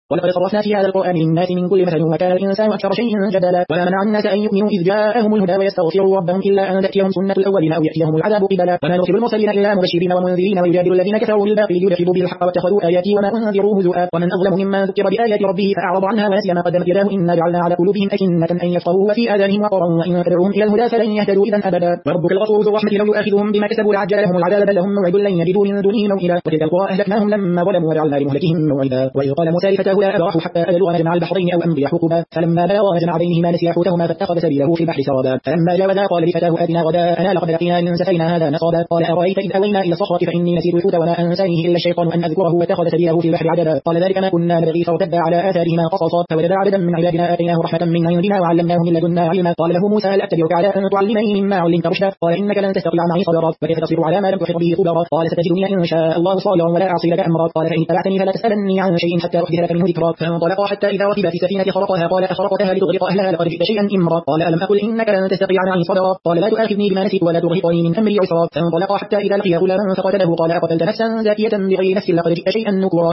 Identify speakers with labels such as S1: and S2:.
S1: ولقد صرفنا في هذا القرآن للناس من كل مثل وكان الإنسان أكثر شيء جدلا وما منع الناس أن يؤمنوا إذ جاءهم الهدى ويستغفروا ربهم إلا أن تأتيهم سنة الأولين أو يأتيهم العذاب قبلا وما نرسل المرسلين إلا مبشرين ومنذرين ويجادل الذين كفروا بالباطل ليدحضوا به الحق واتخذوا آياتي وما أنذروا هزؤا ومن أظلم ممن ذكر بآيات ربه فأعرض عنها ونسي ما قدمت يداه إنا جعلنا على قلوبهم أكنة أن يفقهوا وفي آذانهم وقرا وإن تدعوهم إلى الهدى فلن يهتدوا إذا أبدا وربك الغفور ذو الرحمة لو يؤاخذهم بما كسبوا لعجل لهم العذاب بل لهم موعد لن يجدوا من دونه موئلا وتلك القرى أهلكناهم لما ظلموا وجعلنا لمهلكهم موعدا وإذ قال موسى لفتاه لا أبرح حتى أبلغ مجمع البحرين أو أمضي حقبا فلما بلغا مجمع بينهما نسيا حوتهما فاتخذ سبيله في البحر سربا فلما جاوزا قال لفتاه آتنا غداءنا لقد لقينا من سفرنا هذا نصبا قال أرأيت إذ أوينا إلى الصخرة فإني نسيت الحوت وما أنسانيه إلا الشيطان أن أذكره واتخذ سبيله في البحر عجبا قال ذلك ما كنا نبغي فارتدا على آثارهما قصصا فوجدا عبدا من عبادنا آتيناه رحمة من عندنا وعلمناه من لدنا علما قال له موسى هل أتبعك على أن تعلمني مما علمت رشدا قال إنك لن تستطيع معي صبرا وكيف تصبر على ما لم تحط به خبرا قال ستجدني إن شاء الله صابرا ولا أعصي لك أمرا قال فإن اتبعتني فلا تسألني عن شيء حتى أحدث لك منه ذكرا فانطلقا حتى إذا ركبا في السفينة خرقها قال أخرقتها لتغرق أهلها لقد جئت شيئا إمرا قال ألم أقل إنك لن تستطيع معي صبرا قال لا تؤاخذني بما نسيت ولا ترهقني من أمري عسرا فانطلقا حتى إذا لقيا غلاما فقتله قال أقتلت نفسا زاكية بغير نفس لقد جئت شيئا نكرا